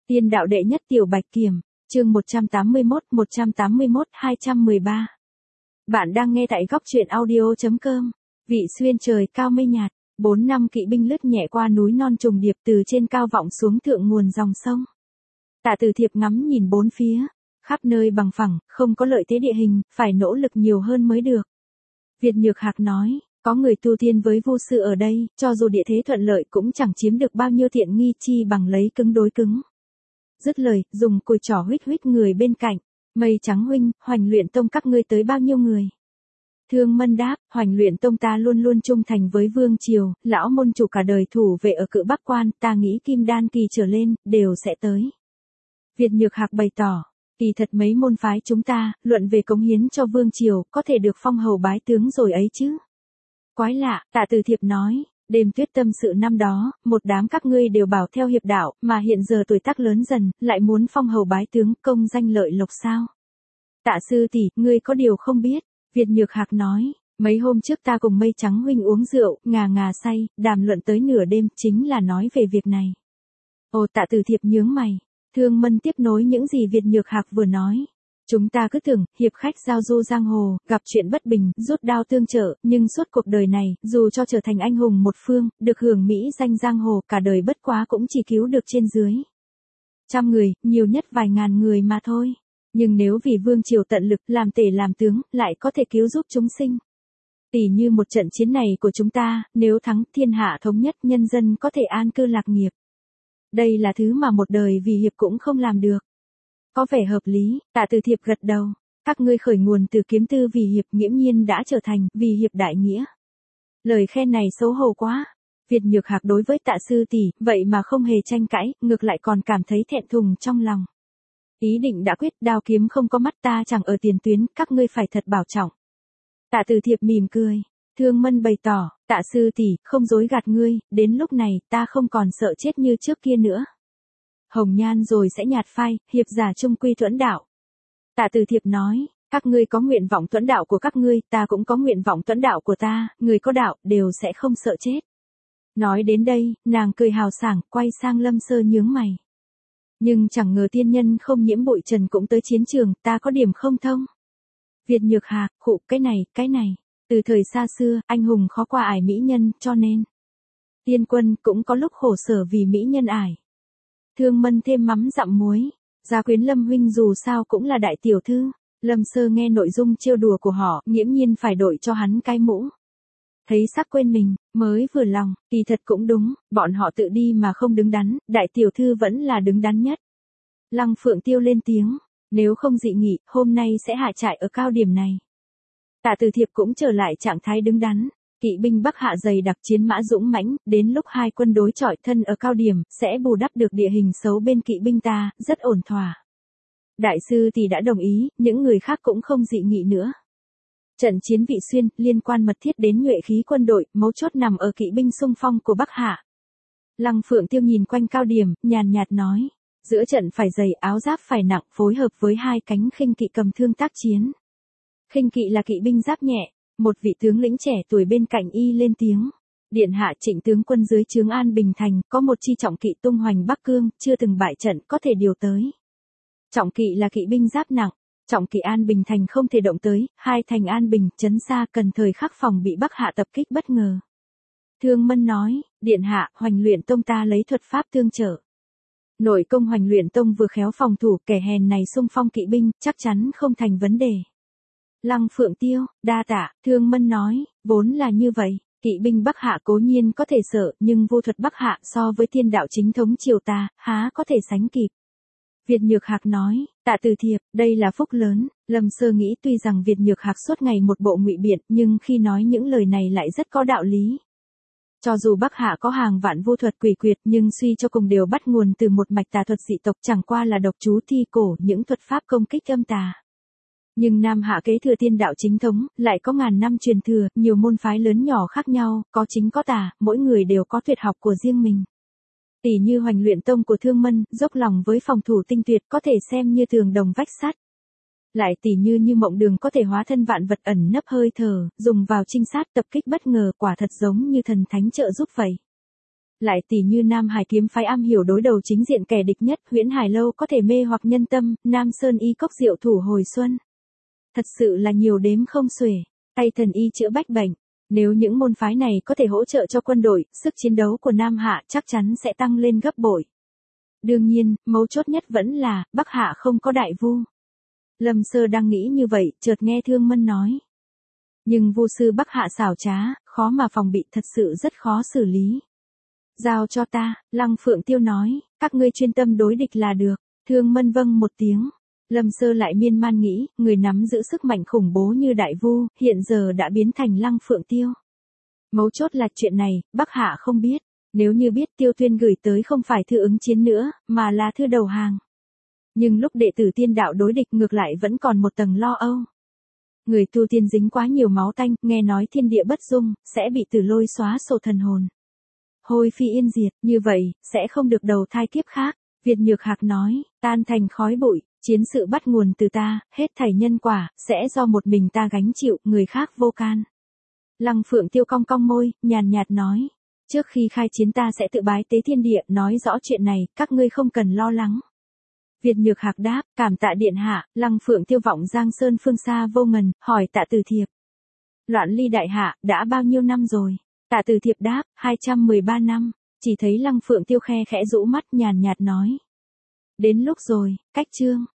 Tiên đạo đệ nhất tiểu bạch kiểm, chương 181, 213. Bạn đang nghe tại góc truyện audio.com. Vị xuyên trời cao mây nhạt, 4 năm kỵ binh lướt nhẹ qua núi non trùng điệp từ trên cao vọng xuống thượng nguồn dòng sông. Tạ Từ Thiệp ngắm nhìn bốn phía, khắp nơi bằng phẳng, không có lợi thế địa hình, phải nỗ lực nhiều hơn mới được. Việt Nhược Hạc nói, có người tu tiên với vô sư ở đây, cho dù địa thế thuận lợi cũng chẳng chiếm được bao nhiêu tiện nghi chi bằng lấy cứng đối cứng. Dứt lời, dùng cùi trỏ huýt huýt người bên cạnh, Mây Trắng huynh, Hoành Luyện Tông các ngươi tới bao nhiêu người? Thương Mân đáp, Hoành Luyện Tông ta luôn luôn trung thành với vương triều, lão môn chủ cả đời thủ vệ ở Cự Bắc Quan, ta nghĩ kim đan kỳ trở lên, đều sẽ tới. Việt Nhược Hạc bày tỏ, kỳ thật mấy môn phái chúng ta, luận về cống hiến cho vương triều, có thể được phong hầu bái tướng rồi ấy chứ. Quái lạ, Tạ Từ Thiệp nói, đêm tuyết tâm sự năm đó, một đám các ngươi đều bảo theo hiệp đạo, mà hiện giờ tuổi tác lớn dần, lại muốn phong hầu bái tướng, công danh lợi lộc sao? Tạ sư tỷ, ngươi có điều không biết, Việt Nhược Hạc nói, mấy hôm trước ta cùng Mây Trắng huynh uống rượu, ngà ngà say, đàm luận tới nửa đêm, chính là nói về việc này. Ồ, Tạ Từ Thiệp nhướng mày, Thương Mân tiếp nối những gì Việt Nhược Hạc vừa nói. Chúng ta cứ tưởng, hiệp khách giao du giang hồ, gặp chuyện bất bình, rút đao tương trợ, nhưng suốt cuộc đời này, dù cho trở thành anh hùng một phương, được hưởng mỹ danh giang hồ, cả đời bất quá cũng chỉ cứu được trên dưới 100 người, nhiều nhất vài ngàn người mà thôi. Nhưng nếu vì vương triều tận lực, làm tể làm tướng, lại có thể cứu giúp chúng sinh. Tỉ như một trận chiến này của chúng ta, nếu thắng, thiên hạ thống nhất, nhân dân có thể an cư lạc nghiệp. Đây là thứ mà một đời vì hiệp cũng không làm được. Có vẻ hợp lý, Tạ Từ Thiệp gật đầu. Các ngươi khởi nguồn từ kiếm tư vì hiệp, nghiễm nhiên đã trở thành vì hiệp đại nghĩa. Lời khen này xấu hổ quá. Việt Nhược Hạc đối với Tạ sư tỷ, vậy mà không hề tranh cãi, ngược lại còn cảm thấy thẹn thùng trong lòng. Ý định đã quyết, đao kiếm không có mắt, ta chẳng ở tiền tuyến, các ngươi phải thật bảo trọng. Tạ Từ Thiệp mỉm cười. Thương Mân bày tỏ, Tạ sư tỷ, không dối gạt ngươi, đến lúc này, ta không còn sợ chết như trước kia nữa. Hồng nhan rồi sẽ nhạt phai, hiệp giả chung quy thuẫn đạo. Tạ Từ Thiệp nói, các ngươi có nguyện vọng thuẫn đạo của các ngươi, ta cũng có nguyện vọng thuẫn đạo của ta, người có đạo, đều sẽ không sợ chết. Nói đến đây, nàng cười hào sảng, quay sang Lâm Sơ nhướng mày. Nhưng chẳng ngờ tiên nhân không nhiễm bụi trần cũng tới chiến trường, ta có điểm không thông. Việt Nhược Hạc, khụ, cái này, từ thời xa xưa, anh hùng khó qua ải mỹ nhân, cho nên tiên quân cũng có lúc khổ sở vì mỹ nhân ải. Thương Mân thêm mắm dặm muối, Gia Quyến Lâm huynh dù sao cũng là đại tiểu thư. Lâm Sơ nghe nội dung trêu đùa của họ, nghiễm nhiên phải đội cho hắn cái mũ. Thấy sắc quên mình, mới vừa lòng, kỳ thật cũng đúng, bọn họ tự đi mà không đứng đắn, đại tiểu thư vẫn là đứng đắn nhất. Lăng Phượng Tiêu lên tiếng, nếu không dị nghị, hôm nay sẽ hạ trại ở cao điểm này. Tạ Từ Thiệp cũng trở lại trạng thái đứng đắn. Kỵ binh Bắc hạ dày đặc, chiến mã dũng mãnh, đến lúc hai quân đối chọi thân ở cao điểm, sẽ bù đắp được địa hình xấu bên kỵ binh ta, rất ổn thỏa. Đại sư thì đã đồng ý, những người khác cũng không dị nghị nữa. Trận chiến Vị Xuyên, liên quan mật thiết đến nhuệ khí quân đội, mấu chốt nằm ở kỵ binh xung phong của Bắc hạ. Lăng Phượng Tiêu nhìn quanh cao điểm, nhàn nhạt nói, giữa trận phải dày, áo giáp phải nặng, phối hợp với hai cánh khinh kỵ cầm thương tác chiến. Khinh kỵ là kỵ binh giáp nhẹ. Một vị tướng lĩnh trẻ tuổi bên cạnh y lên tiếng. Điện hạ Trịnh tướng quân dưới trướng An Bình Thành, có một chi trọng kỵ tung hoành Bắc Cương, chưa từng bại trận, có thể điều tới. Trọng kỵ là kỵ binh giáp nặng. Trọng kỵ An Bình Thành không thể động tới, hai thành An Bình, trấn xa cần thời khắc phòng bị Bắc hạ tập kích bất ngờ. Thương Mân nói, điện hạ, Hoành Luyện Tông ta lấy thuật pháp tương trợ. Nội công Hoành Luyện Tông vừa khéo phòng thủ, kẻ hèn này xung phong kỵ binh, chắc chắn không thành vấn đề. Lăng Phượng Tiêu, đa tạ, Thương Mân nói, vốn là như vậy, kỵ binh Bắc hạ cố nhiên có thể sợ, nhưng vô thuật Bắc hạ so với thiên đạo chính thống triều ta, há có thể sánh kịp. Việt Nhược Hạc nói, Tạ Từ Thiệp, đây là phúc lớn. Lâm Sơ nghĩ tuy rằng Việt Nhược Hạc suốt ngày một bộ ngụy biện, nhưng khi nói những lời này lại rất có đạo lý. Cho dù Bắc hạ có hàng vạn vô thuật quỷ quyệt, nhưng suy cho cùng đều bắt nguồn từ một mạch tà thuật dị tộc, chẳng qua là độc chú thi cổ, những thuật pháp công kích âm tà. Nhưng Nam hạ kế thừa thiên đạo chính thống, lại có ngàn năm truyền thừa, nhiều môn phái lớn nhỏ khác nhau, có chính có tà, mỗi người đều có tuyệt học của riêng mình. Tỷ như Hoành Luyện Tông của Thương Mân, dốc lòng với phòng thủ tinh tuyệt, có thể xem như tường đồng vách sắt. Lại tỷ như Mộng Đường có thể hóa thân vạn vật ẩn nấp hơi thở, dùng vào trinh sát tập kích bất ngờ, quả thật giống như thần thánh trợ giúp vậy. Lại tỷ như Nam Hải kiếm phái am hiểu đối đầu chính diện kẻ địch nhất, Huyễn Hải lâu có thể mê hoặc nhân tâm, Nam Sơn y cốc diệu thủ hồi xuân. Thật sự là nhiều đếm không xuể, tay thần y chữa bách bệnh. Nếu những môn phái này có thể hỗ trợ cho quân đội, sức chiến đấu của Nam Hạ chắc chắn sẽ tăng lên gấp bội. Đương nhiên, mấu chốt nhất vẫn là, Bắc Hạ không có đại vu. Lâm Sơ đang nghĩ như vậy, chợt nghe Thương Mân nói. Nhưng vu sư Bắc Hạ xảo trá, khó mà phòng bị, thật sự rất khó xử lý. Giao cho ta, Lăng Phượng Tiêu nói, các ngươi chuyên tâm đối địch là được. Thương Mân vâng một tiếng. Lâm Sơ lại miên man nghĩ, người nắm giữ sức mạnh khủng bố như đại vu, hiện giờ đã biến thành Lăng Phượng Tiêu. Mấu chốt là chuyện này, Bắc Hạ không biết. Nếu như biết Tiêu Tuyên gửi tới không phải thư ứng chiến nữa, mà là thư đầu hàng. Nhưng lúc đệ tử tiên đạo đối địch ngược lại vẫn còn một tầng lo âu. Người tu tiên dính quá nhiều máu tanh, nghe nói thiên địa bất dung, sẽ bị tử lôi xóa sổ thần hồn. Hôi phi yên diệt, như vậy, sẽ không được đầu thai kiếp khác. Việt Nhược Hạc nói, tan thành khói bụi, chiến sự bắt nguồn từ ta, hết thảy nhân quả, sẽ do một mình ta gánh chịu, người khác vô can. Lăng Phượng Tiêu cong cong môi, nhàn nhạt nói, trước khi khai chiến ta sẽ tự bái tế thiên địa, nói rõ chuyện này, các ngươi không cần lo lắng. Việt Nhược Hạc đáp, cảm tạ điện hạ. Lăng Phượng Tiêu vọng Giang Sơn phương xa vô ngần, hỏi Tạ Từ Thiệp. Loạn ly đại hạ, đã bao nhiêu năm rồi? Tạ Từ Thiệp đáp, 213 năm. Chỉ thấy Lăng Phượng Tiêu khe khẽ rũ mắt nhàn nhạt nói. Đến lúc rồi, cách chương.